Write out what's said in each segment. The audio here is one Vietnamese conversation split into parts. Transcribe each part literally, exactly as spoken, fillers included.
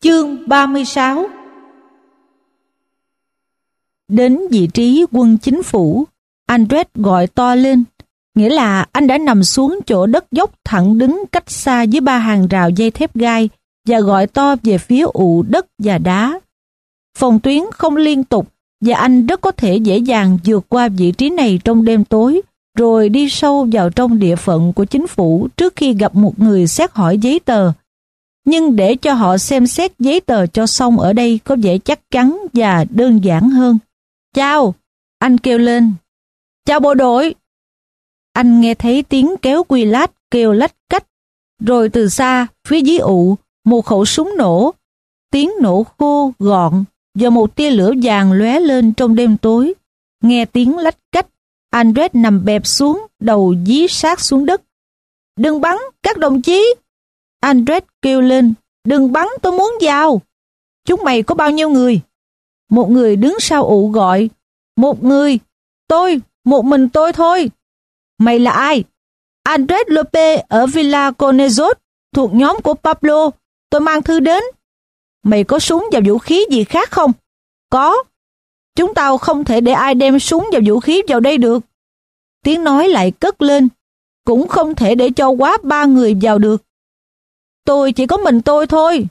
Chương ba mươi sáu. Đến vị trí quân chính phủ, Andret gọi to lên, nghĩa là anh đã nằm xuống chỗ đất dốc thẳng đứng cách xa dưới ba hàng rào dây thép gai và gọi to về phía ụ đất và đá. Phòng tuyến không liên tục và anh rất có thể dễ dàng vượt qua vị trí này trong đêm tối, rồi đi sâu vào trong địa phận của chính phủ trước khi gặp một người xét hỏi giấy tờ. Nhưng để cho họ xem xét giấy tờ cho xong ở đây có vẻ chắc chắn và đơn giản hơn. Chào, anh kêu lên. Chào bộ đội. Anh nghe thấy tiếng kéo quy lát kêu lách cách. Rồi từ xa, phía dưới ụ, một khẩu súng nổ. Tiếng nổ khô, gọn và một tia lửa vàng lóe lên trong đêm tối. Nghe tiếng lách cách, Andret nằm bẹp xuống, đầu dí sát xuống đất. Đừng bắn, các đồng chí! Andret kêu lên, đừng bắn, tôi muốn vào. Chúng mày có bao nhiêu người? Một người đứng sau ụ gọi, một người, tôi, một mình tôi thôi. Mày là ai? Andret Lope ở Villa Conejos, thuộc nhóm của Pablo, tôi mang thư đến. Mày có súng và vũ khí gì khác không? Có. Chúng tao không thể để ai đem súng và vũ khí vào đây được. Tiếng nói lại cất lên, cũng không thể để cho quá ba người vào được. Tôi chỉ có mình tôi thôi.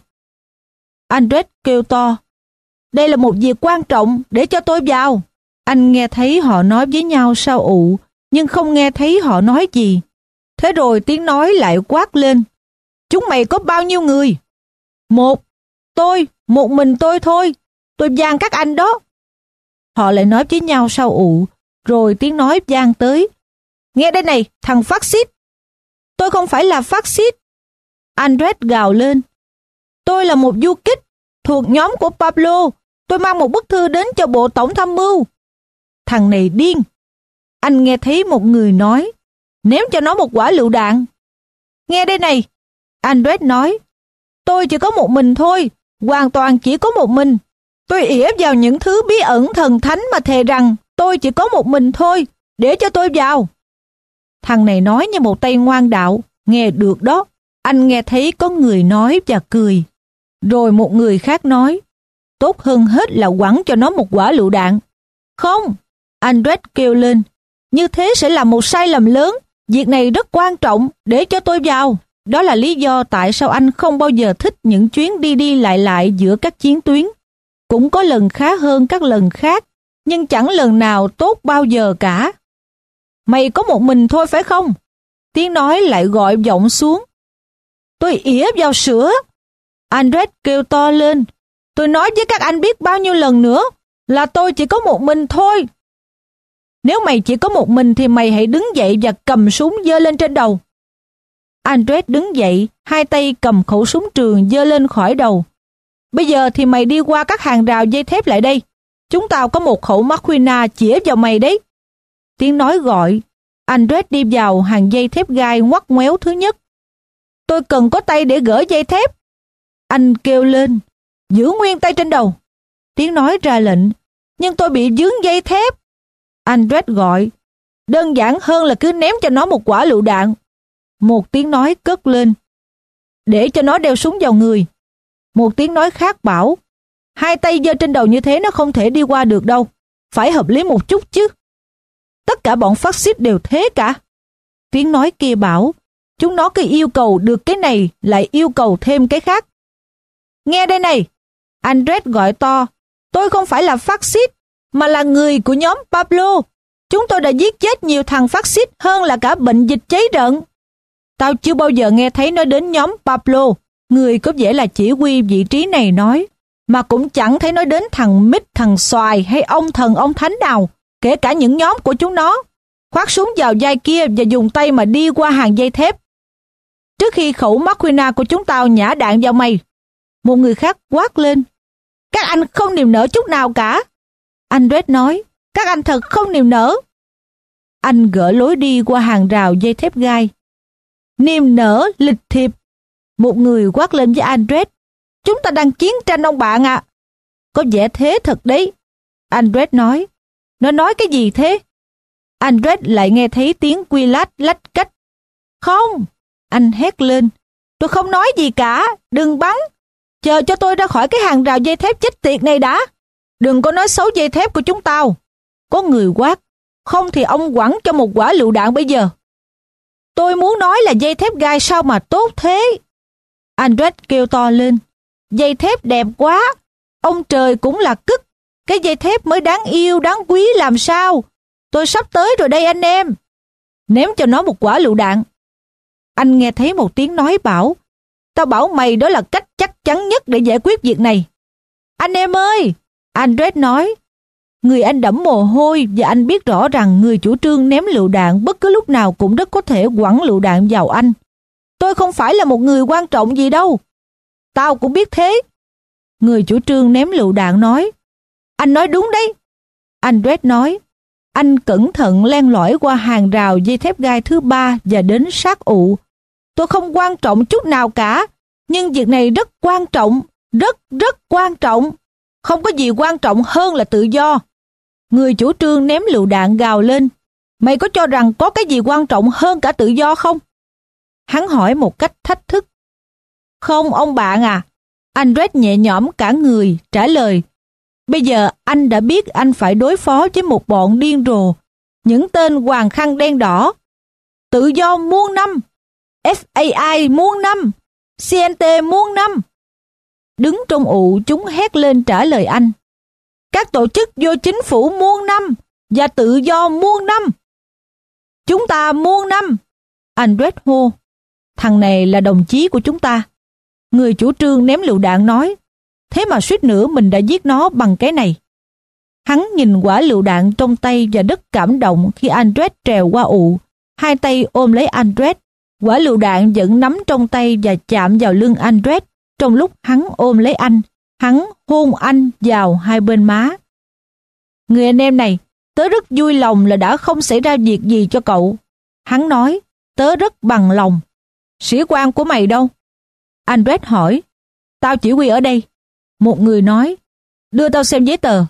Andret kêu to, đây là một việc quan trọng, để cho tôi vào. Anh nghe thấy họ nói với nhau sau ụ, nhưng không nghe thấy họ nói gì. Thế rồi tiếng nói lại quát lên, chúng mày có bao nhiêu người? Một. Tôi, một mình tôi thôi. Tôi van các anh đó. Họ lại nói với nhau sau ụ, rồi tiếng nói vang tới, nghe đây này, thằng phát xít. Tôi không phải là phát xít. Andret gào lên, tôi là một du kích thuộc nhóm của Pablo. Tôi mang một bức thư đến cho bộ tổng tham mưu. Thằng này điên. Anh nghe thấy một người nói, ném cho nó một quả lựu đạn. Nghe đây này, Andret nói, tôi chỉ có một mình thôi, hoàn toàn chỉ có một mình. Tôi ỉa vào những thứ bí ẩn thần thánh mà thề rằng tôi chỉ có một mình thôi, để cho tôi vào. Thằng này nói như một tay ngoan đạo, nghe được đó. Anh nghe thấy có người nói và cười. Rồi một người khác nói, tốt hơn hết là quẳng cho nó một quả lựu đạn. Không, Andret kêu lên, như thế sẽ là một sai lầm lớn. Việc này rất quan trọng, để cho tôi vào. Đó là lý do tại sao anh không bao giờ thích những chuyến đi đi lại lại giữa các chiến tuyến. Cũng có lần khá hơn các lần khác, nhưng chẳng lần nào tốt bao giờ cả. Mày có một mình thôi phải không? Tiếng nói lại gọi vọng xuống. Tôi ỉa vào sữa. Andret kêu to lên. Tôi nói với các anh biết bao nhiêu lần nữa là tôi chỉ có một mình thôi. Nếu mày chỉ có một mình thì mày hãy đứng dậy và cầm súng giơ lên trên đầu. Andret đứng dậy, hai tay cầm khẩu súng trường giơ lên khỏi đầu. Bây giờ thì mày đi qua các hàng rào dây thép lại đây. Chúng tao có một khẩu Marquina chĩa vào mày đấy. Tiếng nói gọi. Andret đi vào hàng dây thép gai ngoắt ngoéo thứ nhất. Tôi cần có tay để gỡ dây thép. Anh kêu lên, giữ nguyên tay trên đầu. Tiếng nói ra lệnh, nhưng tôi bị vướng dây thép. Andret gọi, đơn giản hơn là cứ ném cho nó một quả lựu đạn. Một tiếng nói cất lên, để cho nó đeo súng vào người. Một tiếng nói khác bảo, hai tay giơ trên đầu như thế nó không thể đi qua được đâu. Phải hợp lý một chút chứ. Tất cả bọn phát xít đều thế cả. Tiếng nói kia bảo, chúng nó cứ yêu cầu được cái này lại yêu cầu thêm cái khác. Nghe đây này, Andret gọi to, tôi không phải là phát xít, mà là người của nhóm Pablo. Chúng tôi đã giết chết nhiều thằng phát xít hơn là cả bệnh dịch cháy rợn. Tao chưa bao giờ nghe thấy nói đến nhóm Pablo, người có vẻ là chỉ huy vị trí này nói, mà cũng chẳng thấy nói đến thằng Mít, thằng Xoài hay ông thần ông thánh nào, kể cả những nhóm của chúng nó. Khoác súng vào vai kia và dùng tay mà đi qua hàng dây thép. Trước khi khẩu Marquina của chúng tao nhả đạn vào mày. Một người khác quát lên, các anh không niềm nở chút nào cả. Andret nói, các anh thật không niềm nở. Anh gỡ lối đi qua hàng rào dây thép gai. Niềm nở lịch thiệp. Một người quát lên với Andret, chúng ta đang chiến tranh ông bạn ạ. À. Có vẻ thế thật đấy. Andret nói, nó nói cái gì thế? Andret lại nghe thấy tiếng quy lát lách cách. Không, anh hét lên, tôi không nói gì cả, đừng bắn. chờ cho tôi ra khỏi cái hàng rào dây thép chết tiệt này đã. Đừng có nói xấu dây thép của chúng tao. Có người quát, không thì ông quẳng cho một quả lựu đạn bây giờ. Tôi muốn nói là dây thép gai sao mà tốt thế. Andres kêu to lên, dây thép đẹp quá, ông trời cũng là cức, cái dây thép mới đáng yêu, đáng quý làm sao. Tôi sắp tới rồi đây anh em. Ném cho nó một quả lựu đạn. Anh nghe thấy một tiếng nói bảo, tao bảo mày đó là cách chắc chắn nhất để giải quyết việc này. Anh em ơi, Andres nói. Người anh đẫm mồ hôi và anh biết rõ rằng người chủ trương ném lựu đạn bất cứ lúc nào cũng rất có thể quẳng lựu đạn vào anh. Tôi không phải là một người quan trọng gì đâu. Tao cũng biết thế. Người chủ trương ném lựu đạn nói. Anh nói đúng đấy. Andres nói. Anh cẩn thận len lỏi qua hàng rào dây thép gai thứ ba và đến sát ụ. Tôi không quan trọng chút nào cả, nhưng việc này rất quan trọng, rất rất quan trọng. Không có gì quan trọng hơn là tự do. Người chủ trương ném lựu đạn gào lên. Mày có cho rằng có cái gì quan trọng hơn cả tự do không? Hắn hỏi một cách thách thức. Không ông bạn à. Andres nhẹ nhõm cả người trả lời. Bây giờ anh đã biết anh phải đối phó với một bọn điên rồ, những tên hoàng khăn đen đỏ. Tự do muôn năm, ép a i muôn năm, xê en tê muôn năm. Đứng trong ụ chúng hét lên trả lời anh. Các tổ chức vô chính phủ muôn năm và tự do muôn năm. Chúng ta muôn năm. Andres hô. Thằng này là đồng chí của chúng ta. Người chủ trương ném lựu đạn nói. Thế mà suýt nữa mình đã giết nó bằng cái này. Hắn nhìn quả lựu đạn trong tay và rất cảm động khi Andres trèo qua ụ. Hai tay ôm lấy Andres. Quả lựu đạn vẫn nắm trong tay và chạm vào lưng Andres. Trong lúc hắn ôm lấy anh, hắn hôn anh vào hai bên má. Người anh em này, tớ rất vui lòng là đã không xảy ra việc gì cho cậu. Hắn nói, tớ rất bằng lòng. Sĩ quan của mày đâu? Andres hỏi. Tao chỉ huy ở đây. Một người nói, đưa tao xem giấy tờ.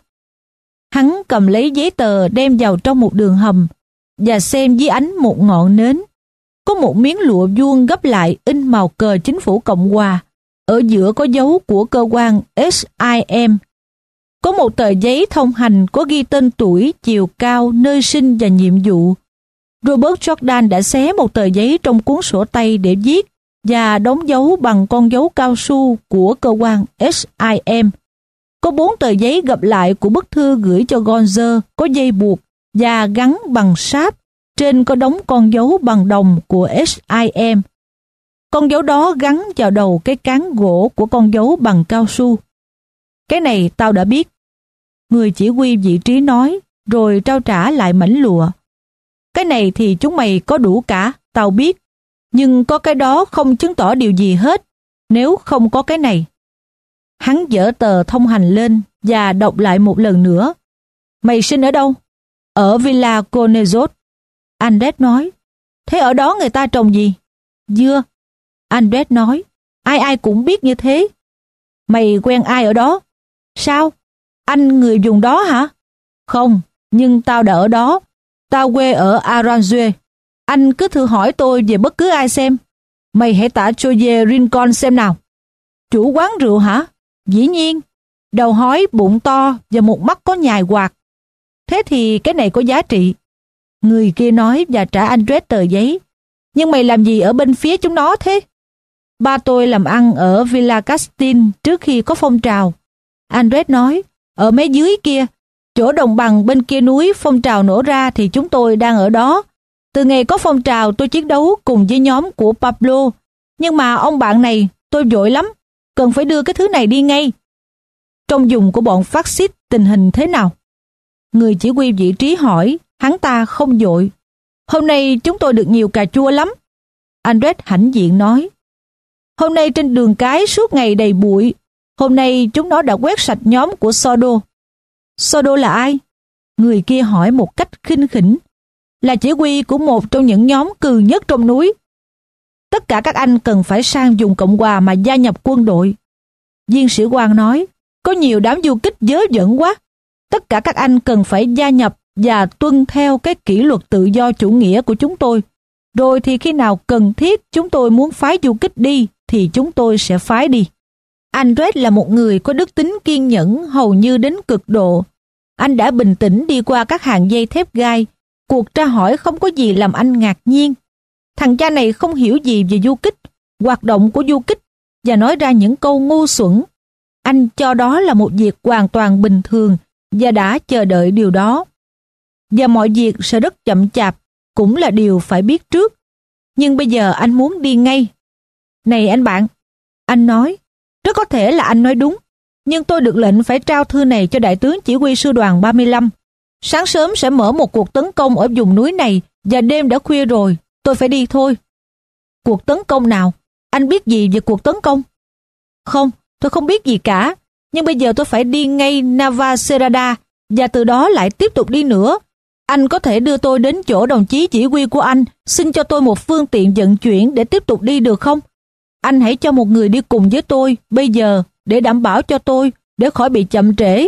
Hắn cầm lấy giấy tờ đem vào trong một đường hầm và xem dưới ánh một ngọn nến. Có một miếng lụa vuông gấp lại in màu cờ chính phủ Cộng hòa. Ở giữa có dấu của cơ quan ét i em. Có một tờ giấy thông hành có ghi tên tuổi, chiều cao, nơi sinh và nhiệm vụ. Robert Jordan đã xé một tờ giấy trong cuốn sổ tay để viết và đóng dấu bằng con dấu cao su của cơ quan ét i em. Có bốn tờ giấy gập lại của bức thư gửi cho Gonzer có dây buộc và gắn bằng sáp. Trên có đóng con dấu bằng đồng của ét i em. Con dấu đó gắn vào đầu cái cán gỗ của con dấu bằng cao su. Cái này tao đã biết. Người chỉ huy vị trí nói, rồi trao trả lại mảnh lụa. Cái này thì chúng mày có đủ cả, tao biết. Nhưng có cái đó không chứng tỏ điều gì hết, nếu không có cái này. Hắn dở tờ thông hành lên và đọc lại một lần nữa. Mày sinh ở đâu? Ở Villa Conejos. Andres nói. Thế ở đó người ta trồng gì? Dưa. Andres nói. Ai ai cũng biết như thế. Mày quen ai ở đó? Sao? Anh người vùng đó hả? Không, nhưng tao đã ở đó. Tao quê ở Aranjuez. Anh cứ thử hỏi tôi về bất cứ ai xem. Mày hãy tả cho về Rincon xem nào. Chủ quán rượu hả? Dĩ nhiên. Đầu hói, bụng to và một mắt có nhài quạt. Thế thì cái này có giá trị. Người kia nói và trả Andres tờ giấy. Nhưng mày làm gì ở bên phía chúng nó thế? Ba tôi làm ăn ở Villa Castin trước khi có phong trào. Andres nói, ở mấy dưới kia, chỗ đồng bằng bên kia núi phong trào nổ ra thì chúng tôi đang ở đó. Từ ngày có phong trào tôi chiến đấu cùng với nhóm của Pablo. Nhưng mà ông bạn này, tôi vội lắm, cần phải đưa cái thứ này đi ngay. Trong vùng của bọn phát xít tình hình thế nào? Người chỉ huy vị trí hỏi, hắn ta không vội. Hôm nay chúng tôi được nhiều cà chua lắm. Andres hãnh diện nói. Hôm nay trên đường cái suốt ngày đầy bụi. Hôm nay chúng nó đã quét sạch nhóm của Sordo. Sordo là ai? Người kia hỏi một cách khinh khỉnh. Là chỉ huy của một trong những nhóm cừ nhất trong núi. Tất cả các anh cần phải sang vùng Cộng hòa mà gia nhập quân đội. Viên sĩ quan nói, có nhiều đám du kích dớ dẫn quá. Tất cả các anh cần phải gia nhập và tuân theo cái kỷ luật tự do chủ nghĩa của chúng tôi. Rồi thì khi nào cần thiết chúng tôi muốn phái du kích đi thì chúng tôi sẽ phái đi. Andres là một người có đức tính kiên nhẫn hầu như đến cực độ. Anh đã bình tĩnh đi qua các hàng dây thép gai. Cuộc tra hỏi không có gì làm anh ngạc nhiên. Thằng cha này không hiểu gì về du kích, hoạt động của du kích, và nói ra những câu ngu xuẩn. Anh cho đó là một việc hoàn toàn bình thường và đã chờ đợi điều đó. Và mọi việc sẽ rất chậm chạp, cũng là điều phải biết trước. Nhưng bây giờ anh muốn đi ngay. Này anh bạn, anh nói, rất có thể là anh nói đúng, nhưng tôi được lệnh phải trao thư này cho đại tướng chỉ huy sư đoàn ba mươi lăm. Sáng sớm sẽ mở một cuộc tấn công ở vùng núi này và đêm đã khuya rồi, tôi phải đi thôi. Cuộc tấn công nào? Anh biết gì về cuộc tấn công? Không, tôi không biết gì cả, nhưng bây giờ tôi phải đi ngay Navacerrada và từ đó lại tiếp tục đi nữa. Anh có thể đưa tôi đến chỗ đồng chí chỉ huy của anh, xin cho tôi một phương tiện vận chuyển để tiếp tục đi được không? Anh hãy cho một người đi cùng với tôi bây giờ để đảm bảo cho tôi, để khỏi bị chậm trễ.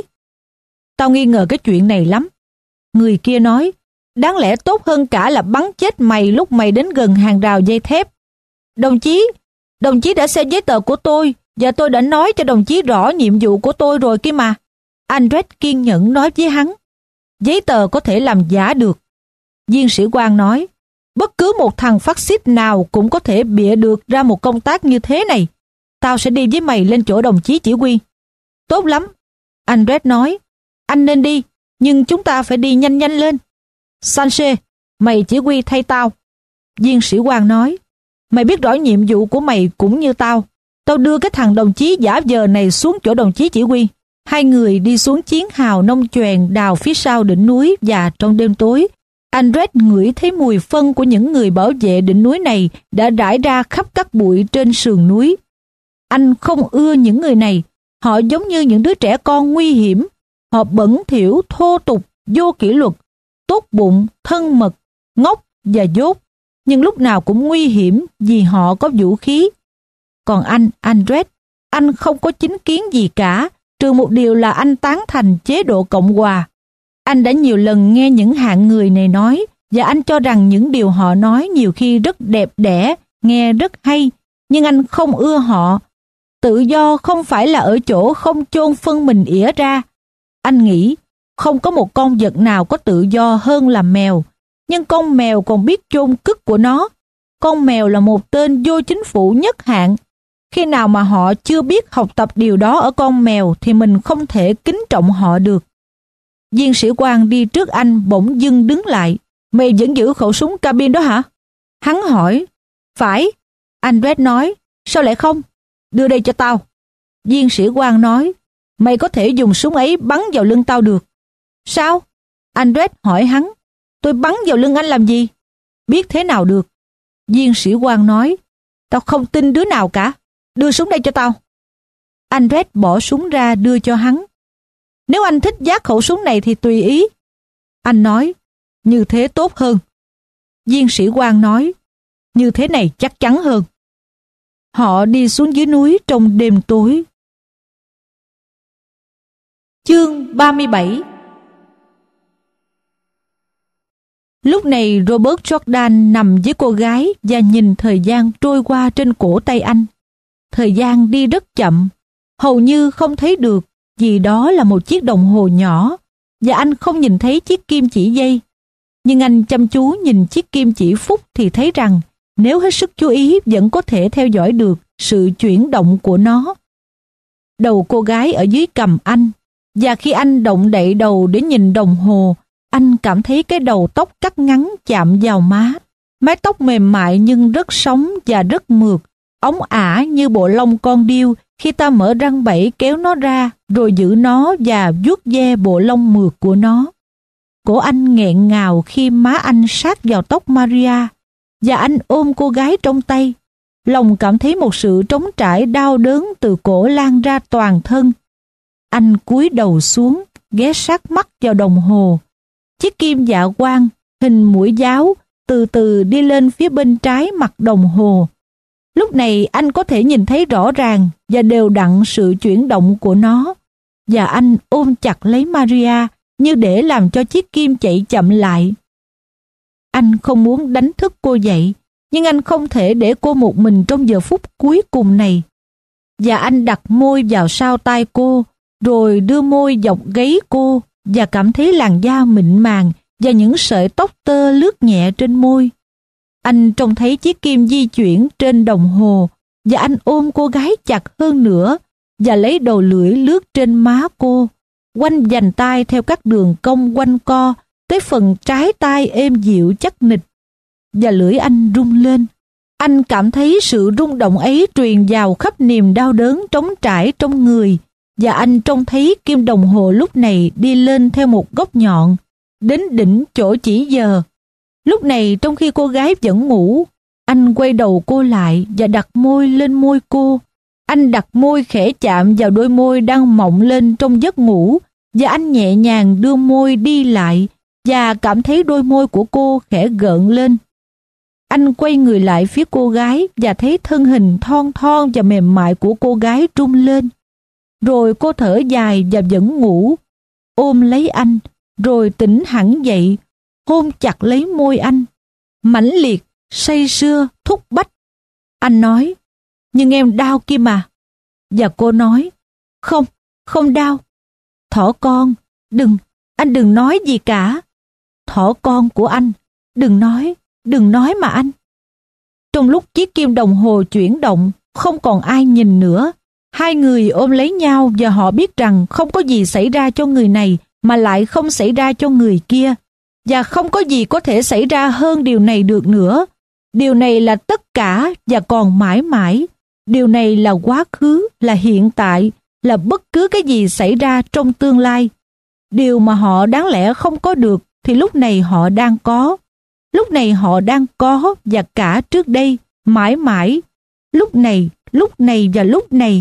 Tao nghi ngờ cái chuyện này lắm. Người kia nói, đáng lẽ tốt hơn cả là bắn chết mày lúc mày đến gần hàng rào dây thép. Đồng chí, đồng chí đã xem giấy tờ của tôi và tôi đã nói cho đồng chí rõ nhiệm vụ của tôi rồi kia mà. Andres kiên nhẫn nói với hắn, giấy tờ có thể làm giả được. Viên sĩ quan nói, bất cứ một thằng phát xít nào cũng có thể bịa được ra một công tác như thế này. Tao sẽ đi với mày lên chỗ đồng chí chỉ huy. Tốt lắm, Andres nói, anh nên đi, nhưng chúng ta phải đi nhanh nhanh lên. Sanchez, mày chỉ huy thay tao. Viên sĩ quan nói, mày biết rõ nhiệm vụ của mày cũng như tao. Tao đưa cái thằng đồng chí giả vờ này xuống chỗ đồng chí chỉ huy. Hai người đi xuống chiến hào nông choèn đào phía sau đỉnh núi và trong đêm tối, Andres ngửi thấy mùi phân của những người bảo vệ đỉnh núi này đã rải ra khắp các bụi trên sườn núi. Anh không ưa những người này, họ giống như những đứa trẻ con nguy hiểm. Họ bẩn thỉu, thô tục, vô kỷ luật, tốt bụng, thân mật, ngốc và dốt, nhưng lúc nào cũng nguy hiểm vì họ có vũ khí. Còn anh, Andres, anh không có chính kiến gì cả, trừ một điều là anh tán thành chế độ Cộng hòa. Anh đã nhiều lần nghe những hạng người này nói, và anh cho rằng những điều họ nói nhiều khi rất đẹp đẽ, nghe rất hay, nhưng anh không ưa họ. Tự do không phải là ở chỗ không chôn phân mình ỉa ra. Anh nghĩ không có một con vật nào có tự do hơn là mèo, nhưng con mèo còn biết chôn cất của nó. Con mèo là một tên vô chính phủ nhất hạng. Khi nào mà họ chưa biết học tập điều đó ở con mèo thì mình không thể kính trọng họ được. Viên sĩ quan đi trước anh bỗng dưng đứng lại. Mày vẫn giữ khẩu súng cabin đó hả? Hắn hỏi. Phải, Andres nói. Sao lại không? Đưa đây cho tao. Viên sĩ quan nói. Mày có thể dùng súng ấy bắn vào lưng tao được. Sao? Andres hỏi hắn. Tôi bắn vào lưng anh làm gì? Biết thế nào được? Viên sĩ quan nói. Tao không tin đứa nào cả. Đưa súng đây cho tao. Andres bỏ súng ra đưa cho hắn. Nếu anh thích vác khẩu súng này thì tùy ý. Anh nói. Như thế tốt hơn. Viên sĩ quan nói. Như thế này chắc chắn hơn. Họ đi xuống dưới núi trong đêm tối. Chương ba mươi bảy. Lúc này Robert Jordan nằm với cô gái và nhìn thời gian trôi qua trên cổ tay anh. Thời gian đi rất chậm, hầu như không thấy được vì đó là một chiếc đồng hồ nhỏ và anh không nhìn thấy chiếc kim chỉ giây. Nhưng anh chăm chú nhìn chiếc kim chỉ phút thì thấy rằng nếu hết sức chú ý vẫn có thể theo dõi được sự chuyển động của nó. Đầu cô gái ở dưới cằm anh, và khi anh động đậy đầu để nhìn đồng hồ, anh cảm thấy cái đầu tóc cắt ngắn chạm vào má. Mái tóc mềm mại nhưng rất sống và rất mượt, óng ả như bộ lông con điêu khi ta mở răng bẫy kéo nó ra rồi giữ nó và vuốt ve bộ lông mượt của nó. Cổ anh nghẹn ngào khi má anh sát vào tóc Maria và anh ôm cô gái trong tay. Lòng cảm thấy một sự trống trải đau đớn từ cổ lan ra toàn thân. Anh cúi đầu xuống, ghé sát mắt vào đồng hồ. Chiếc kim dạ quang, hình mũi giáo, từ từ đi lên phía bên trái mặt đồng hồ. Lúc này anh có thể nhìn thấy rõ ràng và đều đặn sự chuyển động của nó. Và anh ôm chặt lấy Maria như để làm cho chiếc kim chạy chậm lại. Anh không muốn đánh thức cô dậy, nhưng anh không thể để cô một mình trong giờ phút cuối cùng này. và anh đặt môi vào sau tai cô, rồi đưa môi dọc gáy cô và cảm thấy làn da mịn màng và những sợi tóc tơ lướt nhẹ trên môi. Anh trông thấy chiếc kim di chuyển trên đồng hồ và anh ôm cô gái chặt hơn nữa và lấy đầu lưỡi lướt trên má cô, quanh vành tai theo các đường cong quanh co tới phần trái tai êm dịu chắc nịch. Và lưỡi anh rung lên. Anh cảm thấy sự rung động ấy truyền vào khắp niềm đau đớn trống trải trong người, và anh trông thấy kim đồng hồ lúc này đi lên theo một góc nhọn, đến đỉnh chỗ chỉ giờ. Lúc này trong khi cô gái vẫn ngủ, anh quay đầu cô lại và đặt môi lên môi cô. Anh đặt môi khẽ chạm vào đôi môi đang mọng lên trong giấc ngủ, và anh nhẹ nhàng đưa môi đi lại và cảm thấy đôi môi của cô khẽ gợn lên. Anh quay người lại phía cô gái và thấy thân hình thon thon và mềm mại của cô gái rung lên. Rồi cô thở dài và vẫn ngủ, ôm lấy anh, rồi tỉnh hẳn dậy, hôn chặt lấy môi anh, mãnh liệt, say sưa, thúc bách. Anh nói, nhưng em đau kia mà. Và cô nói, không, không đau. Thỏ con, đừng, anh đừng nói gì cả. Thỏ con của anh, đừng nói, đừng nói mà anh. Trong lúc chiếc kim đồng hồ chuyển động, không còn ai nhìn nữa. Hai người ôm lấy nhau và họ biết rằng không có gì xảy ra cho người này mà lại không xảy ra cho người kia. Và không có gì có thể xảy ra hơn điều này được nữa. Điều này là tất cả và còn mãi mãi. Điều này là quá khứ, là hiện tại, là bất cứ cái gì xảy ra trong tương lai. Điều mà họ đáng lẽ không có được thì lúc này họ đang có. Lúc này họ đang có và cả trước đây, mãi mãi. Lúc này, lúc này và lúc này.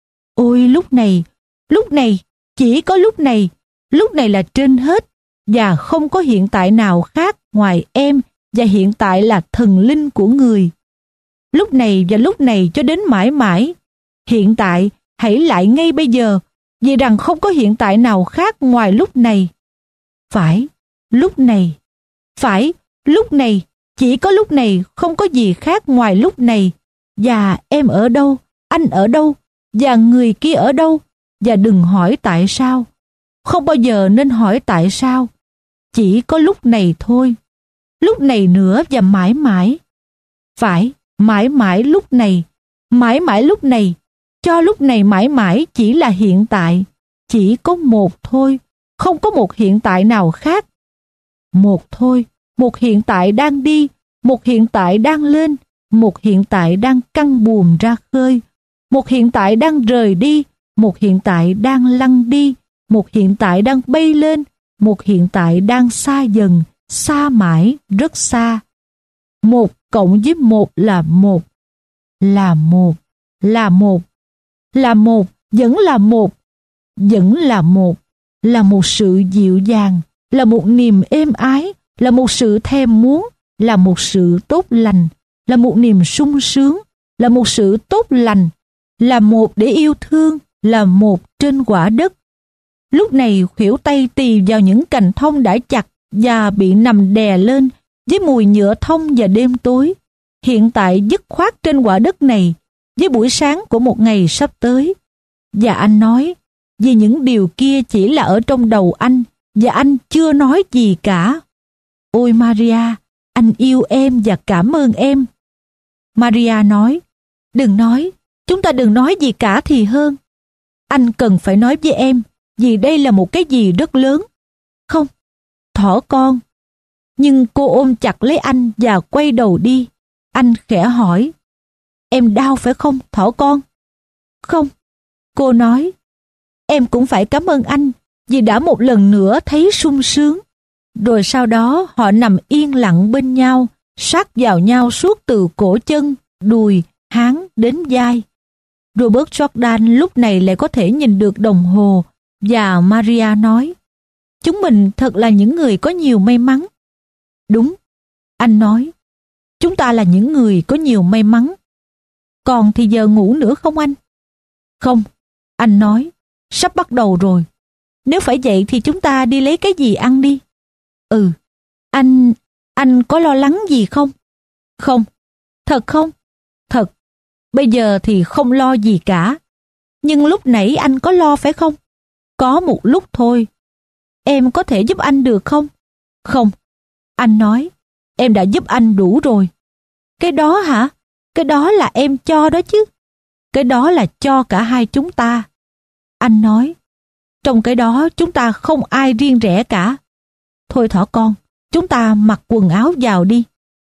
Ôi lúc này, lúc này, chỉ có lúc này. Lúc này là trên hết và không có hiện tại nào khác ngoài em, và hiện tại là thần linh của người. Lúc này và lúc này cho đến mãi mãi. Hiện tại hãy lại ngay bây giờ, vì rằng không có hiện tại nào khác ngoài lúc này. Phải, lúc này. Phải, lúc này. Chỉ có lúc này, không có gì khác ngoài lúc này. Và em ở đâu, anh ở đâu, và người kia ở đâu. Và đừng hỏi tại sao. Không bao giờ nên hỏi tại sao. Chỉ có lúc này thôi. Lúc này nữa và mãi mãi. Phải, mãi mãi lúc này. Mãi mãi lúc này. Cho lúc này mãi mãi chỉ là hiện tại. Chỉ có một thôi. Không có một hiện tại nào khác. Một thôi. Một hiện tại đang đi. Một hiện tại đang lên. Một hiện tại đang căng buồm ra khơi. Một hiện tại đang rời đi. Một hiện tại đang lăn đi. Một hiện tại đang bay lên. Một hiện tại đang xa dần, xa mãi, rất xa. Một cộng với một là một. Là một, là một, là một, vẫn là một, vẫn là một, là một sự dịu dàng, là một niềm êm ái, là một sự thèm muốn, là một sự tốt lành, là một niềm sung sướng, là một sự tốt lành, là một để yêu thương, là một trên quả đất. Lúc này khuỷu tay tì vào những cành thông đã chặt và bị nằm đè lên với mùi nhựa thông và đêm tối. Hiện tại dứt khoát trên quả đất này với buổi sáng của một ngày sắp tới. Và anh nói, vì những điều kia chỉ là ở trong đầu anh và anh chưa nói gì cả. Ôi Maria, anh yêu em và cảm ơn em. Maria nói, đừng nói, chúng ta đừng nói gì cả thì hơn. Anh cần phải nói với em, vì đây là một cái gì rất lớn. Không, thỏ con. Nhưng cô ôm chặt lấy anh và quay đầu đi. Anh khẽ hỏi, em đau phải không, thỏ con? Không, cô nói, em cũng phải cảm ơn anh vì đã một lần nữa thấy sung sướng. Rồi sau đó họ nằm yên lặng bên nhau, sát vào nhau suốt từ cổ chân, đùi, háng đến vai. Robert Jordan lúc này lại có thể nhìn được đồng hồ, và Maria nói, chúng mình thật là những người có nhiều may mắn. Đúng, anh nói, chúng ta là những người có nhiều may mắn. Còn thì giờ ngủ nữa không anh? Không, anh nói, sắp bắt đầu rồi. Nếu phải vậy thì chúng ta đi lấy cái gì ăn đi. Ừ, anh, anh có lo lắng gì không? Không, thật không? Thật. Bây giờ thì không lo gì cả. Nhưng lúc nãy anh có lo phải không? Có một lúc thôi. Em có thể giúp anh được không? Không. Anh nói, em đã giúp anh đủ rồi. Cái đó hả? Cái đó là em cho đó chứ. Cái đó là cho cả hai chúng ta. Anh nói, trong cái đó chúng ta không ai riêng rẽ cả. Thôi thỏ con, chúng ta mặc quần áo vào đi.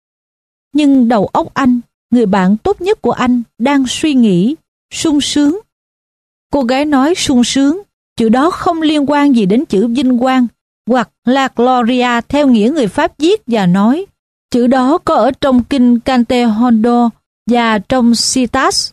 Nhưng đầu óc anh, người bạn tốt nhất của anh, đang suy nghĩ, sung sướng. Cô gái nói sung sướng, chữ đó không liên quan gì đến chữ vinh quang hoặc la gloria theo nghĩa người Pháp viết và nói. Chữ đó có ở trong kinh Cante Hondo và trong Citas.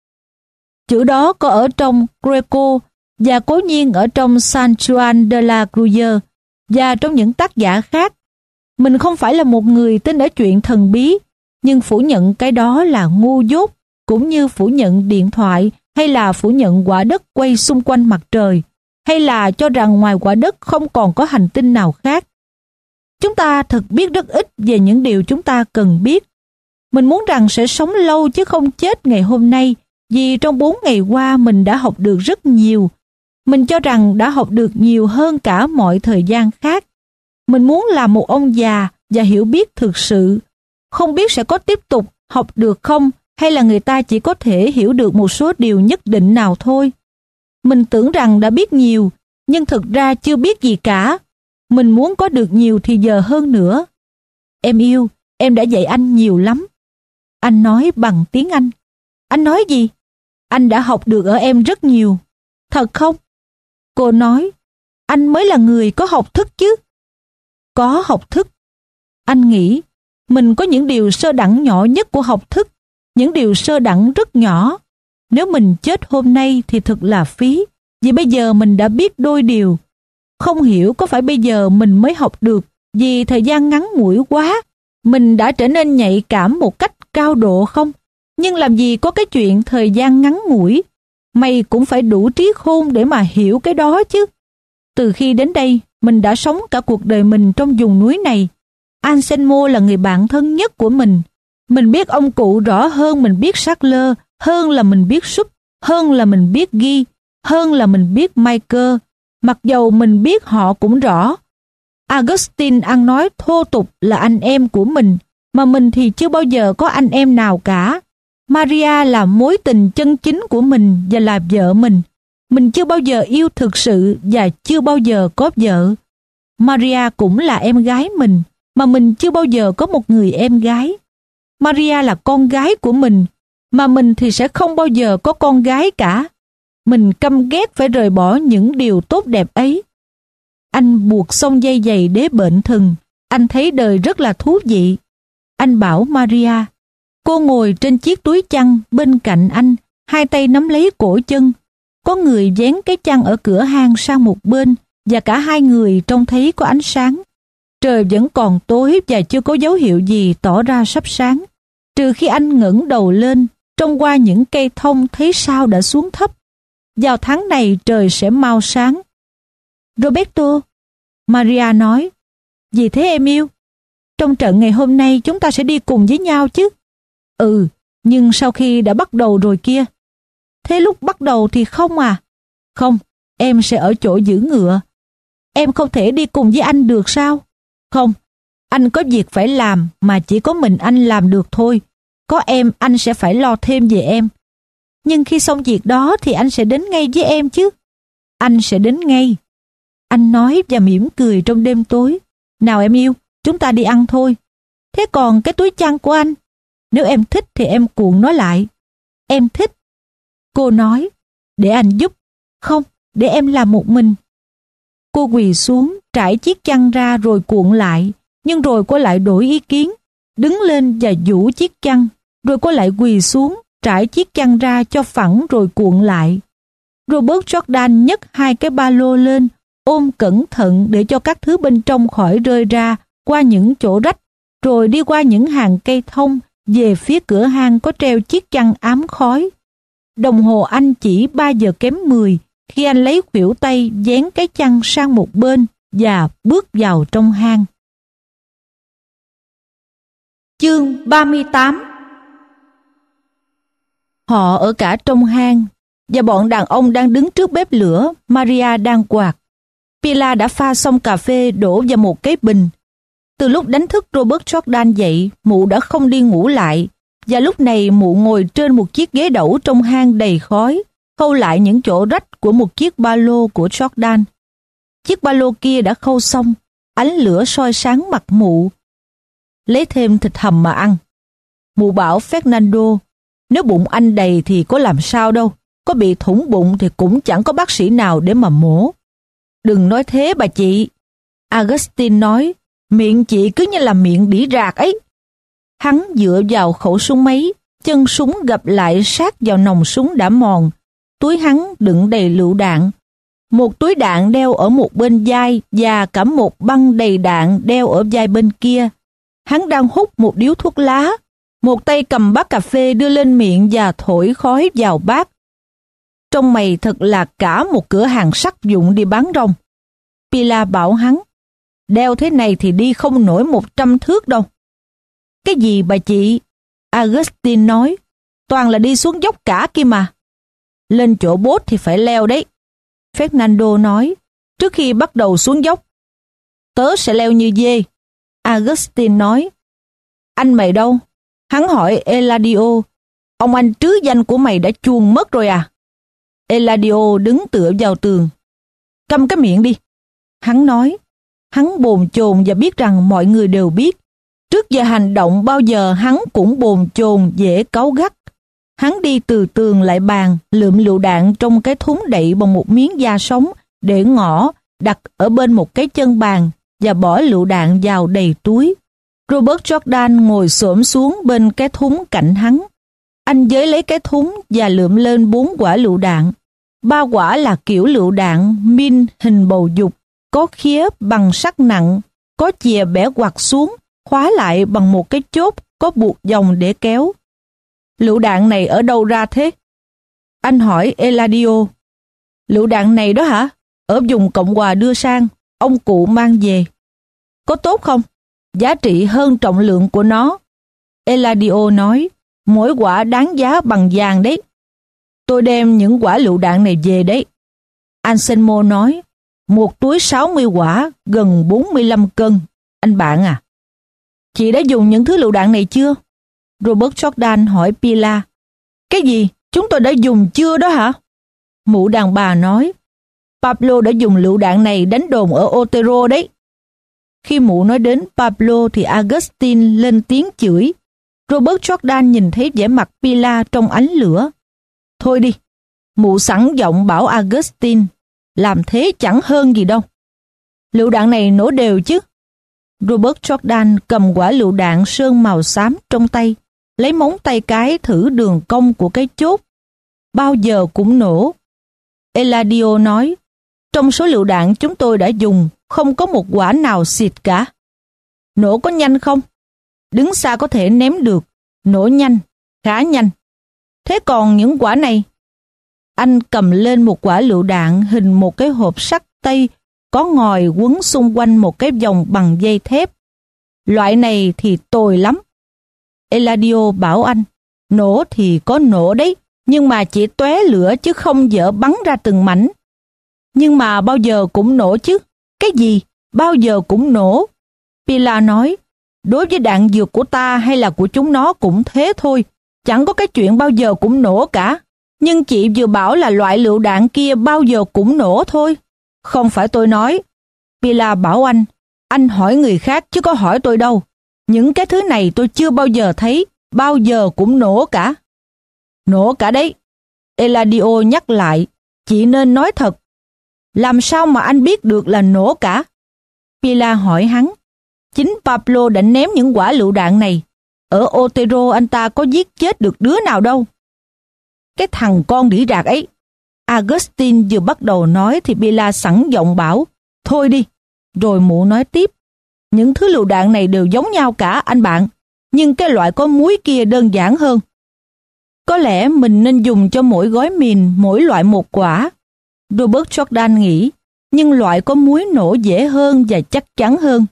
Chữ đó có ở trong Greco và cố nhiên ở trong San Juan de la Cruz và trong những tác giả khác. Mình không phải là một người tin ở chuyện thần bí, nhưng phủ nhận cái đó là ngu dốt, cũng như phủ nhận điện thoại, hay là phủ nhận quả đất quay xung quanh mặt trời, hay là cho rằng ngoài quả đất không còn có hành tinh nào khác. Chúng ta thật biết rất ít về những điều chúng ta cần biết. Mình muốn rằng sẽ sống lâu chứ không chết ngày hôm nay, vì trong bốn ngày qua mình đã học được rất nhiều. Mình cho rằng đã học được nhiều hơn cả mọi thời gian khác. Mình muốn là một ông già và hiểu biết thực sự. Không biết sẽ có tiếp tục học được không, hay là người ta chỉ có thể hiểu được một số điều nhất định nào thôi. Mình tưởng rằng đã biết nhiều, nhưng thực ra chưa biết gì cả. Mình muốn có được nhiều thì giờ hơn nữa. Em yêu, em đã dạy anh nhiều lắm. Anh nói bằng tiếng Anh. Anh nói gì? Anh đã học được ở em rất nhiều. Thật không? Cô nói, anh mới là người có học thức chứ. Có học thức. Anh nghĩ, mình có những điều sơ đẳng nhỏ nhất của học thức, những điều sơ đẳng rất nhỏ. Nếu mình chết hôm nay thì thật là phí, vì bây giờ mình đã biết đôi điều. Không hiểu có phải bây giờ mình mới học được, vì thời gian ngắn ngủi quá, mình đã trở nên nhạy cảm một cách cao độ không? Nhưng làm gì có cái chuyện thời gian ngắn ngủi, mày cũng phải đủ trí khôn để mà hiểu cái đó chứ. Từ khi đến đây, mình đã sống cả cuộc đời mình trong vùng núi này. Anselmo là người bạn thân nhất của mình. Mình biết ông cụ rõ hơn mình biết Sackler, hơn là mình biết Súp, hơn là mình biết Guy, hơn là mình biết Michael. Mặc dầu mình biết họ cũng rõ. Augustine ăn nói thô tục là anh em của mình, mà mình thì chưa bao giờ có anh em nào cả. Maria là mối tình chân chính của mình và là vợ mình. Mình chưa bao giờ yêu thực sự và chưa bao giờ có vợ. Maria cũng là em gái mình, mà mình chưa bao giờ có một người em gái. Maria là con gái của mình, mà mình thì sẽ không bao giờ có con gái cả. Mình căm ghét phải rời bỏ những điều tốt đẹp ấy. Anh buộc xong dây giày đế bệnh thần. Anh thấy đời rất là thú vị. Anh bảo Maria. Cô ngồi trên chiếc túi chăn bên cạnh anh, hai tay nắm lấy cổ chân. Có người vén cái chăn ở cửa hang sang một bên, và cả hai người trông thấy có ánh sáng. Trời vẫn còn tối và chưa có dấu hiệu gì tỏ ra sắp sáng. Trừ khi anh ngẩng đầu lên, trông qua những cây thông thấy sao đã xuống thấp. Vào tháng này trời sẽ mau sáng. Roberto, Maria nói, gì thế em yêu? Trong trận ngày hôm nay chúng ta sẽ đi cùng với nhau chứ? Ừ, nhưng sau khi đã bắt đầu rồi kia. Thế lúc bắt đầu thì không à? Không, em sẽ ở chỗ giữ ngựa. Em không thể đi cùng với anh được sao? Không, anh có việc phải làm mà chỉ có mình anh làm được thôi. Có em anh sẽ phải lo thêm về em. Nhưng khi xong việc đó thì anh sẽ đến ngay với em chứ. Anh sẽ đến ngay. Anh nói và mỉm cười trong đêm tối. Nào em yêu, chúng ta đi ăn thôi. Thế còn cái túi chăn của anh? Nếu em thích thì em cuộn nó lại. Em thích. Cô nói, để anh giúp. Không, để em làm một mình. Cô quỳ xuống, trải chiếc chăn ra rồi cuộn lại. Nhưng rồi cô lại đổi ý kiến, đứng lên và vũ chiếc chăn. Rồi cô lại quỳ xuống, trải chiếc chăn ra cho phẳng rồi cuộn lại. Robert Jordan nhấc hai cái ba lô lên, ôm cẩn thận để cho các thứ bên trong khỏi rơi ra qua những chỗ rách, rồi đi qua những hàng cây thông về phía cửa hang có treo chiếc chăn ám khói. Đồng hồ anh chỉ ba giờ kém mười khi anh lấy khuỷu tay vén cái chăn sang một bên và bước vào trong hang. Chương ba mươi tám. Họ ở cả trong hang, và bọn đàn ông đang đứng trước bếp lửa, Maria đang quạt. Pilar đã pha xong cà phê đổ vào một cái bình. Từ lúc đánh thức Robert Jordan dậy, mụ đã không đi ngủ lại, và lúc này mụ ngồi trên một chiếc ghế đẩu trong hang đầy khói, khâu lại những chỗ rách của một chiếc ba lô của Jordan. Chiếc ba lô kia đã khâu xong, ánh lửa soi sáng mặt mụ. Lấy thêm thịt hầm mà ăn. Mụ bảo Fernando, nếu bụng anh đầy thì có làm sao đâu, có bị thủng bụng thì cũng chẳng có bác sĩ nào để mà mổ. Đừng nói thế bà chị. Augustine nói, miệng chị cứ như là miệng đĩ rạc ấy. Hắn dựa vào khẩu súng máy, chân súng gập lại sát vào nòng súng đã mòn. Túi hắn đựng đầy lựu đạn. Một túi đạn đeo ở một bên vai và cả một băng đầy đạn đeo ở vai bên kia. Hắn đang hút một điếu thuốc lá. Một tay cầm bát cà phê đưa lên miệng và thổi khói vào bát. Trông mày thật là cả một cửa hàng sắt dụng đi bán rong. Pilar bảo hắn, đeo thế này thì đi không nổi một trăm thước đâu. Cái gì bà chị? Augustine nói, toàn là đi xuống dốc cả kia mà. Lên chỗ bốt thì phải leo đấy. Fernando nói, trước khi bắt đầu xuống dốc. Tớ sẽ leo như dê. Augustine nói, anh mày đâu? Hắn hỏi Eladio, ông anh trứ danh của mày đã chuồn mất rồi à? Eladio đứng tựa vào tường. Câm cái miệng đi. Hắn nói, hắn bồn chồn và biết rằng mọi người đều biết. Trước giờ hành động bao giờ hắn cũng bồn chồn dễ cáu gắt. Hắn đi từ tường lại bàn, lượm lựu đạn trong cái thúng đậy bằng một miếng da sống để ngỏ, đặt ở bên một cái chân bàn và bỏ lựu đạn vào đầy túi. Robert Jordan ngồi xổm xuống bên cái thúng cạnh hắn. Anh giới lấy cái thúng và lượm lên bốn quả lựu đạn. Ba quả là kiểu lựu đạn min hình bầu dục, có khía bằng sắt nặng, có chìa bẻ quặt xuống, khóa lại bằng một cái chốt có buộc vòng để kéo. Lựu đạn này ở đâu ra thế? Anh hỏi Eladio. Lựu đạn này đó hả? Ở vùng Cộng hòa đưa sang, ông cụ mang về. Có tốt không? Giá trị hơn trọng lượng của nó. Eladio nói, mỗi quả đáng giá bằng vàng đấy. Tôi đem những quả lựu đạn này về đấy. Anselmo nói, một túi sáu mươi quả, gần bốn mươi lăm cân. Anh bạn à, chị đã dùng những thứ lựu đạn này chưa? Robert Jordan hỏi Pilar. Cái gì? Chúng tôi đã dùng chưa đó hả? Mụ đàn bà nói, Pablo đã dùng lựu đạn này đánh đồn ở Otero đấy. Khi mụ nói đến Pablo thì Augustine lên tiếng chửi. Robert Jordan nhìn thấy vẻ mặt Pilar trong ánh lửa. Thôi đi, mụ sẵn giọng bảo Augustine, làm thế chẳng hơn gì đâu. Lựu đạn này nổ đều chứ. Robert Jordan cầm quả lựu đạn sơn màu xám trong tay, lấy móng tay cái thử đường cong của cái chốt. Bao giờ cũng nổ. Eladio nói, trong số lựu đạn chúng tôi đã dùng, không có một quả nào xịt cả. Nổ có nhanh không? Đứng xa có thể ném được. Nổ nhanh, khá nhanh. Thế còn những quả này? Anh cầm lên một quả lựu đạn hình một cái hộp sắt tây có ngòi quấn xung quanh một cái vòng bằng dây thép. Loại này thì tồi lắm. Eladio bảo anh, nổ thì có nổ đấy, nhưng mà chỉ tóe lửa chứ không dở bắn ra từng mảnh. Nhưng mà bao giờ cũng nổ chứ. Cái gì? Bao giờ cũng nổ. Pilar nói, đối với đạn dược của ta hay là của chúng nó cũng thế thôi. Chẳng có cái chuyện bao giờ cũng nổ cả. Nhưng chị vừa bảo là loại lựu đạn kia bao giờ cũng nổ thôi. Không phải tôi nói. Pilar bảo anh, anh hỏi người khác chứ có hỏi tôi đâu. Những cái thứ này tôi chưa bao giờ thấy, bao giờ cũng nổ cả. Nổ cả đấy. Eladio nhắc lại, chị nên nói thật. Làm sao mà anh biết được là nổ cả? Pilar hỏi hắn, chính Pablo đã ném những quả lựu đạn này. Ở Otero anh ta có giết chết được đứa nào đâu. Cái thằng con đĩ rạc ấy. Augustine vừa bắt đầu nói thì Pilar sẵn giọng bảo, thôi đi. Rồi mụ nói tiếp, những thứ lựu đạn này đều giống nhau cả anh bạn, nhưng cái loại có muối kia đơn giản hơn. Có lẽ mình nên dùng cho mỗi gói mìn mỗi loại một quả. Robert Jordan nghĩ, nhưng loại có muối nổ dễ hơn và chắc chắn hơn.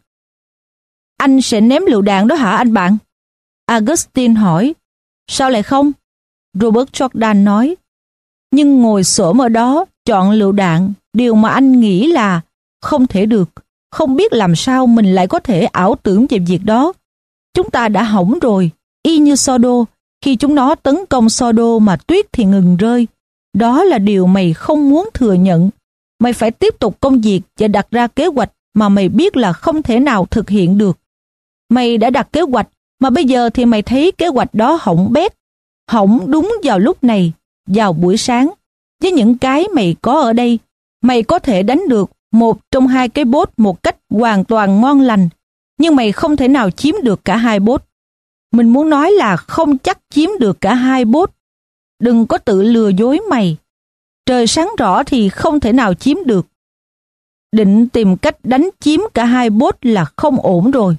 Anh sẽ ném lựu đạn đó hả anh bạn? Augustine hỏi. Sao lại không? Robert Jordan nói. Nhưng ngồi xổm ở đó, chọn lựu đạn, điều mà anh nghĩ là không thể được. Không biết làm sao mình lại có thể ảo tưởng về việc đó. Chúng ta đã hỏng rồi, y như Sordo. Khi chúng nó tấn công Sordo mà tuyết thì ngừng rơi. Đó là điều mày không muốn thừa nhận. Mày phải tiếp tục công việc và đặt ra kế hoạch mà mày biết là không thể nào thực hiện được. Mày đã đặt kế hoạch mà bây giờ thì mày thấy kế hoạch đó hỏng bét. Hỏng đúng vào lúc này, vào buổi sáng. Với những cái mày có ở đây, mày có thể đánh được một trong hai cái bốt một cách hoàn toàn ngon lành, nhưng mày không thể nào chiếm được cả hai bốt. Mình muốn nói là không chắc chiếm được cả hai bốt. Đừng có tự lừa dối mày. Trời sáng rõ thì không thể nào chiếm được. Định tìm cách đánh chiếm cả hai bốt là không ổn rồi.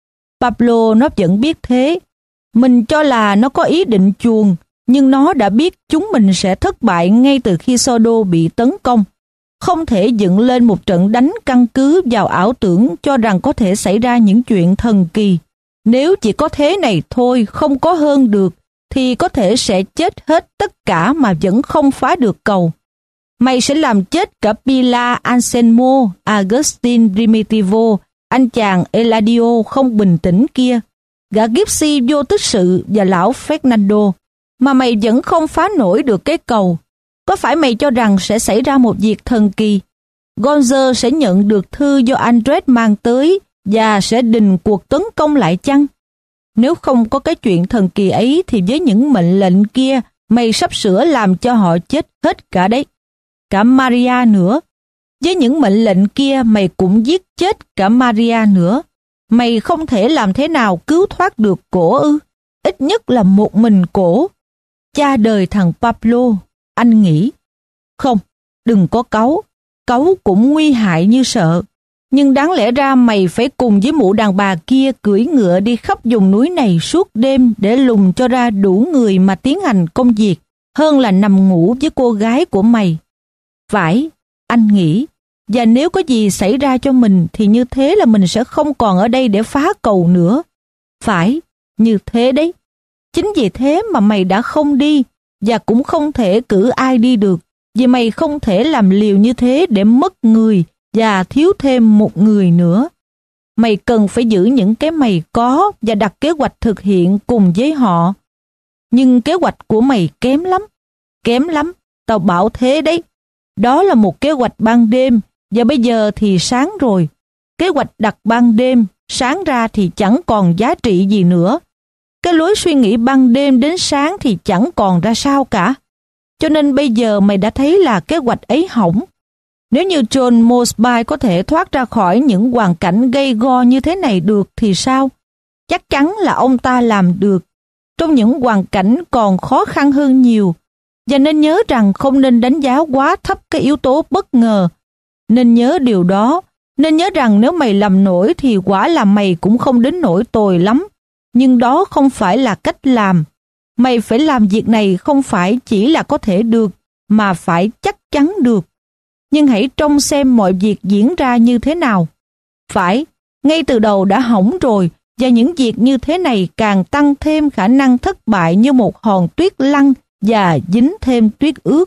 Pablo nó vẫn biết thế. Mình cho là nó có ý định chuồn, nhưng nó đã biết chúng mình sẽ thất bại ngay từ khi Sordo bị tấn công. Không thể dựng lên một trận đánh căn cứ vào ảo tưởng cho rằng có thể xảy ra những chuyện thần kỳ. Nếu chỉ có thế này thôi, không có hơn được, thì có thể sẽ chết hết tất cả mà vẫn không phá được cầu. Mày sẽ làm chết cả Pilar Anselmo, Agustin Primitivo, anh chàng Eladio không bình tĩnh kia, gã Gypsy vô tích sự và lão Fernando, mà mày vẫn không phá nổi được cái cầu. Có phải mày cho rằng sẽ xảy ra một việc thần kỳ? Gonzer sẽ nhận được thư do Andres mang tới và sẽ đình cuộc tấn công lại chăng? Nếu không có cái chuyện thần kỳ ấy thì với những mệnh lệnh kia, mày sắp sửa làm cho họ chết hết cả đấy. Cả Maria nữa. Với những mệnh lệnh kia mày cũng giết chết cả Maria nữa. Mày không thể làm thế nào cứu thoát được cổ ư? Ít nhất là một mình cổ. Cha đời thằng Pablo, anh nghĩ. Không, đừng có cáu. Cáu cũng nguy hại như sợ. Nhưng đáng lẽ ra mày phải cùng với mụ đàn bà kia cưỡi ngựa đi khắp vùng núi này suốt đêm để lùng cho ra đủ người mà tiến hành công việc, hơn là nằm ngủ với cô gái của mày. Phải, anh nghĩ. Và nếu có gì xảy ra cho mình thì như thế là mình sẽ không còn ở đây để phá cầu nữa. Phải, như thế đấy. Chính vì thế mà mày đã không đi, và cũng không thể cử ai đi được, vì mày không thể làm liều như thế để mất người và thiếu thêm một người nữa. Mày cần phải giữ những cái mày có và đặt kế hoạch thực hiện cùng với họ. Nhưng kế hoạch của mày kém lắm, kém lắm, tao bảo thế đấy. Đó là một kế hoạch ban đêm, và bây giờ thì sáng rồi. Kế hoạch đặt ban đêm, sáng ra thì chẳng còn giá trị gì nữa. Cái lối suy nghĩ ban đêm đến sáng thì chẳng còn ra sao cả. Cho nên bây giờ mày đã thấy là kế hoạch ấy hỏng. Nếu như John Mosby có thể thoát ra khỏi những hoàn cảnh gây go như thế này được thì sao? Chắc chắn là ông ta làm được. Trong những hoàn cảnh còn khó khăn hơn nhiều. Và nên nhớ rằng không nên đánh giá quá thấp cái yếu tố bất ngờ. Nên nhớ điều đó. Nên nhớ rằng nếu mày làm nổi thì quả là mày cũng không đến nỗi tồi lắm. Nhưng đó không phải là cách làm. Mày phải làm việc này không phải chỉ là có thể được, mà phải chắc chắn được. Nhưng hãy trông xem mọi việc diễn ra như thế nào. Phải, ngay từ đầu đã hỏng rồi, và những việc như thế này càng tăng thêm khả năng thất bại như một hòn tuyết lăn và dính thêm tuyết ướt.